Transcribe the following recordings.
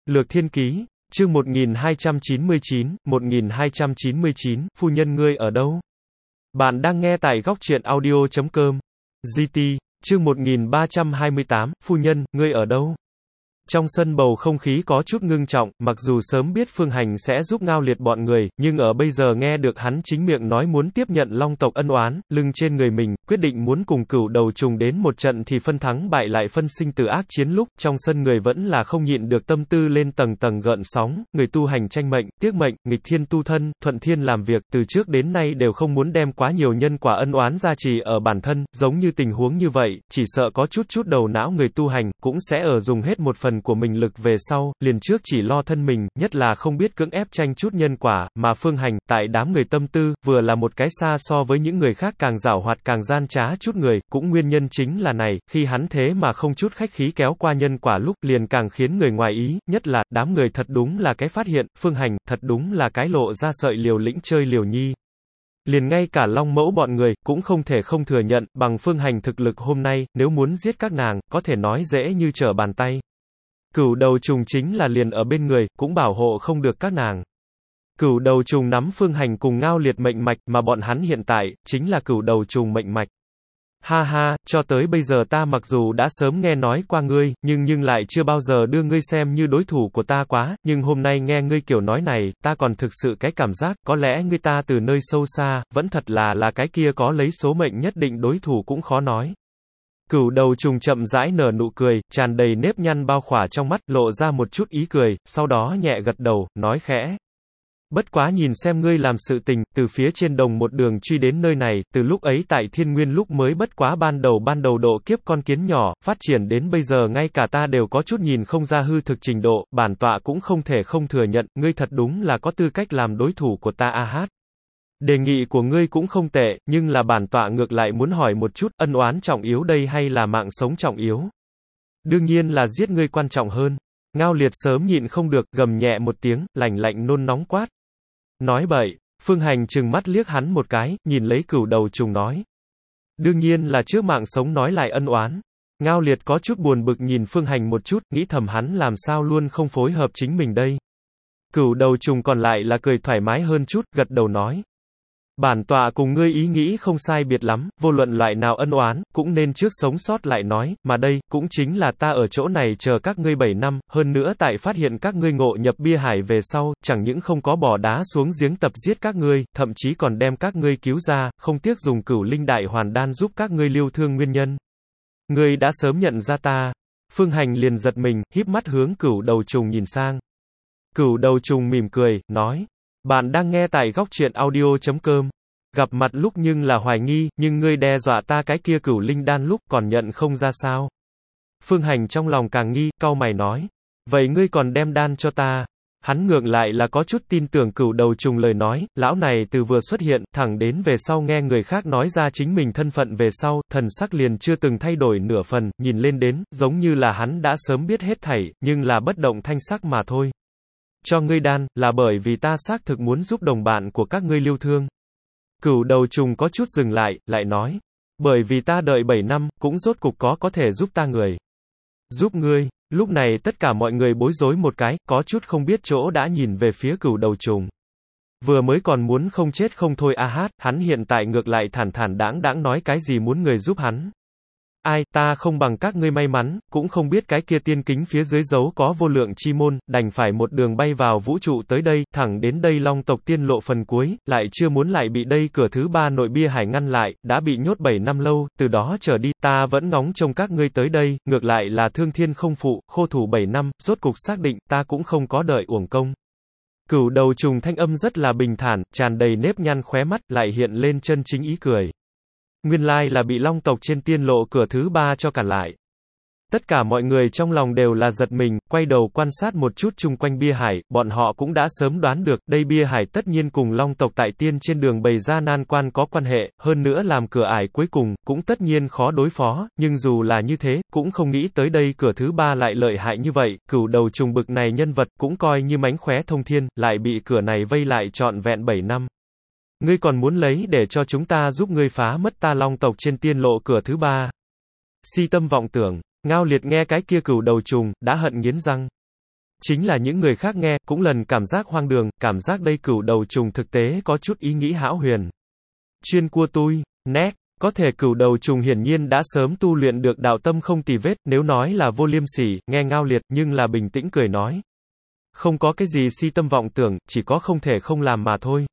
Lược Thiên Ký, chương 1299, phu nhân ngươi ở đâu? Bạn đang nghe tại góc truyện audio.com. GT, chương 1328, phu nhân, ngươi ở đâu? Trong sân bầu không khí có chút ngưng trọng, mặc dù sớm biết Phương Hành sẽ giúp Ngao Liệt bọn người, nhưng ở bây giờ nghe được hắn chính miệng nói muốn tiếp nhận Long tộc ân oán, lưng trên người mình, quyết định muốn cùng Cửu Đầu Trùng đến một trận thì phân thắng bại lại phân sinh tử ác chiến lúc, trong sân người vẫn là không nhịn được tâm tư lên tầng tầng gợn sóng, người tu hành tranh mệnh, tiếc mệnh, nghịch thiên tu thân, thuận thiên làm việc, từ trước đến nay đều không muốn đem quá nhiều nhân quả ân oán gia trì ở bản thân, giống như tình huống như vậy, chỉ sợ có chút đầu não người tu hành, cũng sẽ ở dùng hết một phần của mình lực về sau, liền trước chỉ lo thân mình, nhất là không biết cưỡng ép tranh chút nhân quả, mà Phương Hành, tại đám người tâm tư, vừa là một cái xa so với những người khác càng giảo hoạt càng gian trá chút người, cũng nguyên nhân chính là này, khi hắn thế mà không chút khách khí kéo qua nhân quả lúc, liền càng khiến người ngoài ý, nhất là, đám người thật đúng là cái phát hiện, Phương Hành, thật đúng là cái lộ ra sợi liều lĩnh chơi liều nhi. Liền ngay cả Long Mẫu bọn người, cũng không thể không thừa nhận, bằng Phương Hành thực lực hôm nay, nếu muốn giết các nàng, có thể nói dễ như trở bàn tay. Cửu Đầu Trùng chính là liền ở bên người, cũng bảo hộ không được các nàng. Cửu Đầu Trùng nắm Phương Hành cùng Ngao Liệt mệnh mạch, mà bọn hắn hiện tại, chính là Cửu Đầu Trùng mệnh mạch. Ha ha, cho tới bây giờ ta mặc dù đã sớm nghe nói qua ngươi, nhưng lại chưa bao giờ đưa ngươi xem như đối thủ của ta quá, nhưng hôm nay nghe ngươi kiểu nói này, ta còn thực sự cái cảm giác, có lẽ ngươi ta từ nơi sâu xa, vẫn thật là cái kia có lấy số mệnh nhất định đối thủ cũng khó nói. Cửu Đầu Trùng chậm rãi nở nụ cười, tràn đầy nếp nhăn bao khỏa trong mắt, lộ ra một chút ý cười, sau đó nhẹ gật đầu, nói khẽ. Bất quá nhìn xem ngươi làm sự tình, từ phía trên đồng một đường truy đến nơi này, từ lúc ấy tại Thiên Nguyên lúc mới bất quá ban đầu độ kiếp con kiến nhỏ, phát triển đến bây giờ ngay cả ta đều có chút nhìn không ra hư thực trình độ, bản tọa cũng không thể không thừa nhận, ngươi thật đúng là có tư cách làm đối thủ của ta a hát. Đề nghị của ngươi cũng không tệ, nhưng là bản tọa ngược lại muốn hỏi một chút, ân oán trọng yếu đây hay là mạng sống trọng yếu? Đương nhiên là giết ngươi quan trọng hơn. Ngao Liệt sớm nhịn không được, gầm nhẹ một tiếng, lạnh nôn nóng quát. Nói bậy, Phương Hành trừng mắt liếc hắn một cái, nhìn lấy Cửu Đầu Trùng nói. Đương nhiên là trước mạng sống nói lại ân oán. Ngao Liệt có chút buồn bực nhìn Phương Hành một chút, nghĩ thầm hắn làm sao luôn không phối hợp chính mình đây. Cửu Đầu Trùng còn lại là cười thoải mái hơn chút, gật đầu nói. Bản tọa cùng ngươi ý nghĩ không sai biệt lắm, vô luận loại nào ân oán, cũng nên trước sống sót lại nói, mà đây, cũng chính là ta ở chỗ này chờ các ngươi 7 năm, hơn nữa tại phát hiện các ngươi ngộ nhập bia hải về sau, chẳng những không có bỏ đá xuống giếng tập giết các ngươi, thậm chí còn đem các ngươi cứu ra, không tiếc dùng Cửu Linh Đại Hoàn Đan giúp các ngươi liêu thương nguyên nhân. Ngươi đã sớm nhận ra ta. Phương Hành liền giật mình, híp mắt hướng Cửu Đầu Trùng nhìn sang. Cửu Đầu Trùng mỉm cười, nói. Bạn đang nghe tại góc truyện audio.com. Gặp mặt lúc nhưng là hoài nghi, nhưng ngươi đe dọa ta cái kia Cửu Linh Đan lúc còn nhận không ra sao. Phương Hành trong lòng càng nghi, cau mày nói. Vậy ngươi còn đem đan cho ta. Hắn ngược lại là có chút tin tưởng Cửu Đầu Trùng lời nói, lão này từ vừa xuất hiện, thẳng đến về sau nghe người khác nói ra chính mình thân phận về sau, thần sắc liền chưa từng thay đổi nửa phần, nhìn lên đến, giống như là hắn đã sớm biết hết thảy, nhưng là bất động thanh sắc mà thôi. Cho ngươi đan, là bởi vì ta xác thực muốn giúp đồng bạn của các ngươi liêu thương. Cửu Đầu Trùng có chút dừng lại, lại nói. Bởi vì ta đợi 7 năm, cũng rốt cục có thể giúp ta người. Giúp ngươi, lúc này tất cả mọi người bối rối một cái, có chút không biết chỗ đã nhìn về phía Cửu Đầu Trùng. Vừa mới còn muốn không chết không thôi a hát, hắn hiện tại ngược lại thản đãng nói cái gì muốn người giúp hắn. Ai, ta không bằng các ngươi may mắn, cũng không biết cái kia tiên kính phía dưới dấu có vô lượng chi môn, đành phải một đường bay vào vũ trụ tới đây, thẳng đến đây Long tộc tiên lộ phần cuối, lại chưa muốn lại bị đây cửa thứ 3 nội bia hải ngăn lại, đã bị nhốt 7 năm lâu, từ đó trở đi, ta vẫn ngóng trông các ngươi tới đây, ngược lại là thương thiên không phụ, khô thủ 7 năm, rốt cục xác định, ta cũng không có đợi uổng công. Cửu Đầu Trùng thanh âm rất là bình thản, tràn đầy nếp nhăn khóe mắt, lại hiện lên chân chính ý cười. Nguyên lai là bị Long tộc trên tiên lộ cửa thứ 3 cho cản lại. Tất cả mọi người trong lòng đều là giật mình, quay đầu quan sát một chút chung quanh bia hải, bọn họ cũng đã sớm đoán được, đây bia hải tất nhiên cùng Long tộc tại tiên trên đường bày ra nan quan có quan hệ, hơn nữa làm cửa ải cuối cùng, cũng tất nhiên khó đối phó, nhưng dù là như thế, cũng không nghĩ tới đây cửa thứ 3 lại lợi hại như vậy, Cửu Đầu Trùng bực này nhân vật, cũng coi như mánh khóe thông thiên, lại bị cửa này vây lại trọn vẹn 7 năm. Ngươi còn muốn lấy để cho chúng ta giúp ngươi phá mất ta Long tộc trên tiên lộ cửa thứ 3. Si tâm vọng tưởng, Ngao Liệt nghe cái kia Cửu Đầu Trùng, đã hận nghiến răng. Chính là những người khác nghe, cũng lần cảm giác hoang đường, cảm giác đây cửu đầu trùng thực tế có chút ý nghĩ hão huyền. Chuyên cua tui, nét. Có thể cửu đầu trùng hiển nhiên đã sớm tu luyện được đạo tâm không tì vết, nếu nói là vô liêm sỉ, nghe ngao liệt, nhưng là bình tĩnh cười nói. Không có cái gì si tâm vọng tưởng, chỉ có không thể không làm mà thôi.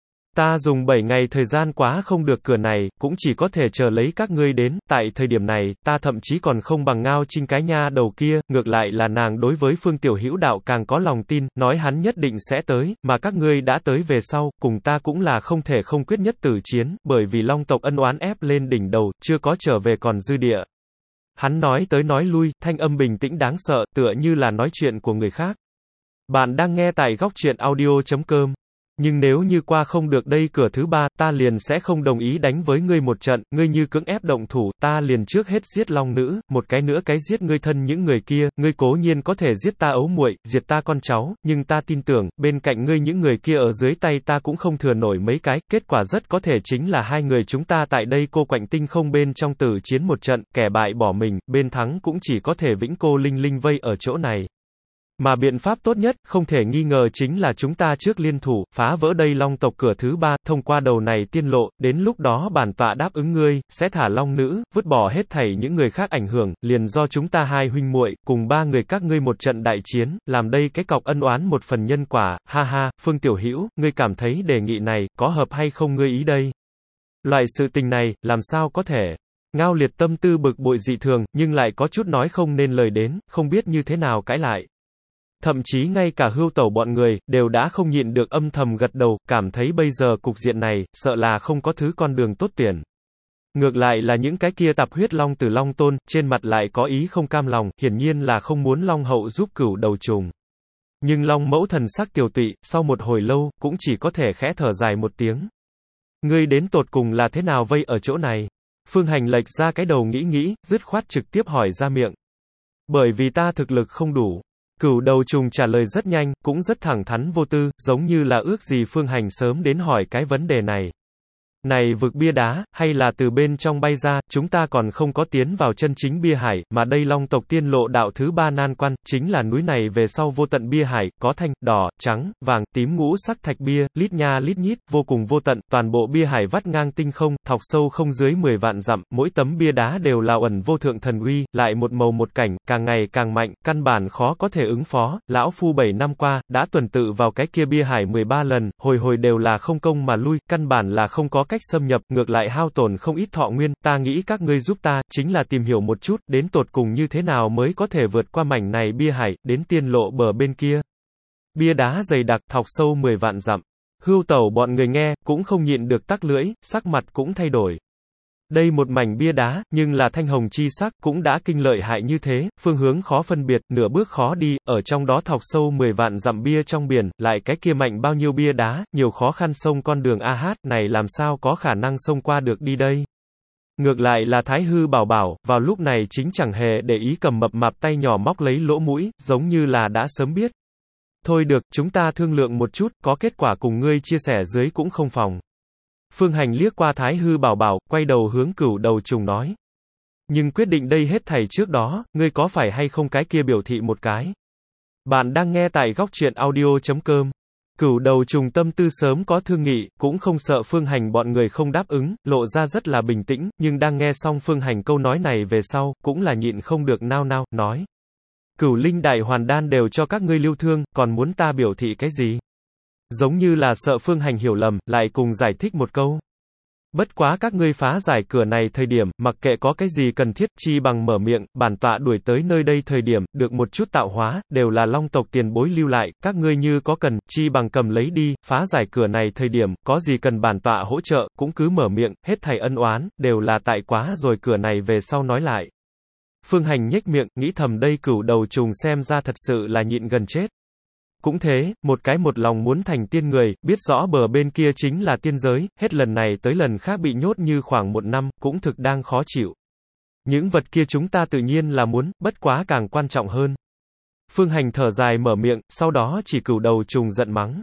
Ta dùng 7 ngày thời gian quá không được cửa này, cũng chỉ có thể chờ lấy các ngươi đến, tại thời điểm này, ta thậm chí còn không bằng Ngao Trinh cái nha đầu kia, ngược lại là nàng đối với Phương Tiểu Hữu đạo càng có lòng tin, nói hắn nhất định sẽ tới, mà các ngươi đã tới về sau, cùng ta cũng là không thể không quyết nhất tử chiến, bởi vì Long tộc ân oán ép lên đỉnh đầu, chưa có trở về còn dư địa. Hắn nói tới nói lui, thanh âm bình tĩnh đáng sợ, tựa như là nói chuyện của người khác. Bạn đang nghe tại góc truyện audio.com. Nhưng nếu như qua không được đây cửa thứ ba, ta liền sẽ không đồng ý đánh với ngươi một trận, ngươi như cưỡng ép động thủ, ta liền trước hết giết long nữ, một cái nữa cái giết ngươi thân những người kia, ngươi cố nhiên có thể giết ta ấu muội, diệt ta con cháu, nhưng ta tin tưởng, bên cạnh ngươi những người kia ở dưới tay ta cũng không thừa nổi mấy cái, kết quả rất có thể chính là hai người chúng ta tại đây cô quạnh tinh không bên trong tử chiến một trận, kẻ bại bỏ mình, bên thắng cũng chỉ có thể vĩnh cô linh linh vây ở chỗ này. Mà biện pháp tốt nhất, không thể nghi ngờ chính là chúng ta trước liên thủ, phá vỡ đây long tộc cửa thứ ba, thông qua đầu này tiên lộ, đến lúc đó bản tọa đáp ứng ngươi, sẽ thả long nữ, vứt bỏ hết thảy những người khác ảnh hưởng, liền do chúng ta hai huynh muội cùng ba người các ngươi một trận đại chiến, làm đây cái cọc ân oán một phần nhân quả, ha ha, Phương Tiểu Hữu, ngươi cảm thấy đề nghị này, có hợp hay không ngươi ý đây? Loại sự tình này, làm sao có thể? Ngao liệt tâm tư bực bội dị thường, nhưng lại có chút nói không nên lời đến, không biết như thế nào cãi lại. Thậm chí ngay cả Hưu Tẩu bọn người, đều đã không nhịn được âm thầm gật đầu, cảm thấy bây giờ cục diện này, sợ là không có thứ con đường tốt tuyển. Ngược lại là những cái kia tạp huyết long từ long tôn, trên mặt lại có ý không cam lòng, hiển nhiên là không muốn long hậu giúp cửu đầu trùng. Nhưng long mẫu thần sắc tiều tụy, sau một hồi lâu, cũng chỉ có thể khẽ thở dài một tiếng. Ngươi đến tột cùng là thế nào vây ở chỗ này? Phương Hành lệch ra cái đầu nghĩ, dứt khoát trực tiếp hỏi ra miệng. Bởi vì ta thực lực không đủ. Cửu đầu trùng trả lời rất nhanh, cũng rất thẳng thắn vô tư, giống như là ước gì Phương Hành sớm đến hỏi cái vấn đề này. Này vực bia đá, hay là từ bên trong bay ra, chúng ta còn không có tiến vào chân chính bia hải, mà đây long tộc tiên lộ đạo thứ ba nan quan, chính là núi này về sau vô tận bia hải, có thanh, đỏ, trắng, vàng, tím ngũ sắc thạch bia, lít nha lít nhít, vô cùng vô tận, toàn bộ bia hải vắt ngang tinh không, thọc sâu không dưới 10 vạn dặm, mỗi tấm bia đá đều là ẩn vô thượng thần uy, lại một màu một cảnh, càng ngày càng mạnh, căn bản khó có thể ứng phó, lão phu 7 năm qua, đã tuần tự vào cái kia bia hải 13 lần, hồi hồi đều là không công mà lui, căn bản là không có cách xâm nhập, ngược lại hao tổn không ít thọ nguyên, ta nghĩ các ngươi giúp ta, chính là tìm hiểu một chút, đến tột cùng như thế nào mới có thể vượt qua mảnh này bia hải, đến tiên lộ bờ bên kia. Bia đá dày đặc, thọc sâu 10 vạn dặm. Hưu Tẩu bọn người nghe, cũng không nhịn được tắc lưỡi, sắc mặt cũng thay đổi. Đây một mảnh bia đá, nhưng là thanh hồng chi sắc, cũng đã kinh lợi hại như thế, phương hướng khó phân biệt, nửa bước khó đi, ở trong đó thọc sâu 10 vạn dặm bia trong biển, lại cái kia mạnh bao nhiêu bia đá, nhiều khó khăn sông con đường AH, này làm sao có khả năng sông qua được đi đây. Ngược lại là Thái Hư bảo bảo, vào lúc này chính chẳng hề để ý cầm mập mạp tay nhỏ móc lấy lỗ mũi, giống như là đã sớm biết. Thôi được, chúng ta thương lượng một chút, có kết quả cùng ngươi chia sẻ dưới cũng không phòng. Phương Hành liếc qua Thái Hư bảo bảo, quay đầu hướng cửu đầu trùng nói. Nhưng quyết định đây hết thảy trước đó, ngươi có phải hay không cái kia biểu thị một cái. Bạn đang nghe tại góc truyện audio.com. Cửu đầu trùng tâm tư sớm có thương nghị, cũng không sợ Phương Hành bọn người không đáp ứng, lộ ra rất là bình tĩnh, nhưng đang nghe xong Phương Hành câu nói này về sau, cũng là nhịn không được nao nao, nói. Cửu linh đại hoàn đan đều cho các ngươi lưu thương, còn muốn ta biểu thị cái gì? Giống như là sợ Phương Hành hiểu lầm, lại cùng giải thích một câu. Bất quá các ngươi phá giải cửa này thời điểm, mặc kệ có cái gì cần thiết, chi bằng mở miệng, bản tọa đuổi tới nơi đây thời điểm, được một chút tạo hóa, đều là long tộc tiền bối lưu lại, các ngươi như có cần, chi bằng cầm lấy đi, phá giải cửa này thời điểm, có gì cần bản tọa hỗ trợ, cũng cứ mở miệng, hết thảy ân oán, đều là tại quá rồi cửa này về sau nói lại. Phương Hành nhếch miệng, nghĩ thầm đây cửu đầu trùng xem ra thật sự là nhịn gần chết. Cũng thế, một cái một lòng muốn thành tiên người, biết rõ bờ bên kia chính là tiên giới, hết lần này tới lần khác bị nhốt như khoảng 1 năm, cũng thực đang khó chịu. Những vật kia chúng ta tự nhiên là muốn, bất quá càng quan trọng hơn. Phương Hành thở dài mở miệng, sau đó chỉ cửu đầu trùng giận mắng.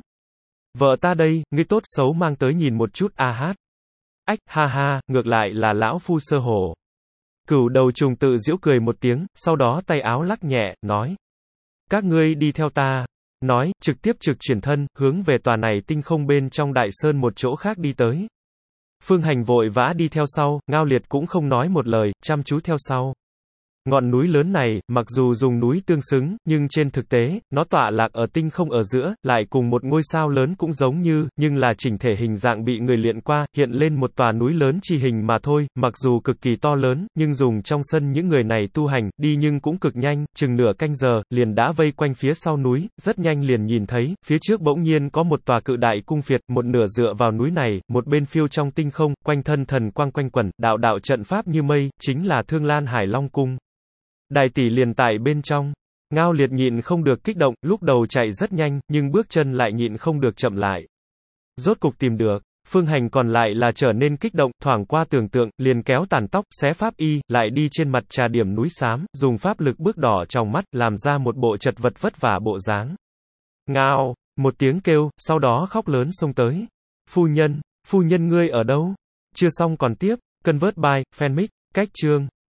Vợ ta đây, ngươi tốt xấu mang tới nhìn một chút a hát. Ách, ha ha, ngược lại là lão phu sơ hổ. Cửu đầu trùng tự giễu cười một tiếng, sau đó tay áo lắc nhẹ, nói. Các ngươi đi theo ta. Nói, trực tiếp trực chuyển thân, hướng về tòa này tinh không bên trong đại sơn một chỗ khác đi tới. Phương Hành vội vã đi theo sau, Ngao Liệt cũng không nói một lời, chăm chú theo sau. Ngọn núi lớn này, mặc dù dùng núi tương xứng, nhưng trên thực tế, nó tọa lạc ở tinh không ở giữa, lại cùng một ngôi sao lớn cũng giống như, nhưng là chỉnh thể hình dạng bị người luyện qua, hiện lên một tòa núi lớn chi hình mà thôi, mặc dù cực kỳ to lớn, nhưng dùng trong sân những người này tu hành, đi nhưng cũng cực nhanh, chừng nửa canh giờ, liền đã vây quanh phía sau núi, rất nhanh liền nhìn thấy, phía trước bỗng nhiên có một tòa cự đại cung phiệt, một nửa dựa vào núi này, một bên phiêu trong tinh không, quanh thân thần quang quanh quẩn, đạo đạo trận pháp như mây, chính là Thương Lan Hải Long Cung. Đại tỷ liền tại bên trong. Ngao Liệt nhịn không được kích động, lúc đầu chạy rất nhanh, nhưng bước chân lại nhịn không được chậm lại. Rốt cục tìm được. Phương Hành còn lại là trở nên kích động, thoảng qua tưởng tượng, liền kéo tàn tóc, xé pháp y, lại đi trên mặt trà điểm núi xám, dùng pháp lực bước đỏ trong mắt, làm ra một bộ chật vật vất vả bộ dáng. Ngao, một tiếng kêu, sau đó khóc lớn xông tới. Phu nhân ngươi ở đâu? Chưa xong còn tiếp, Convert by, Fanmic, cách chương.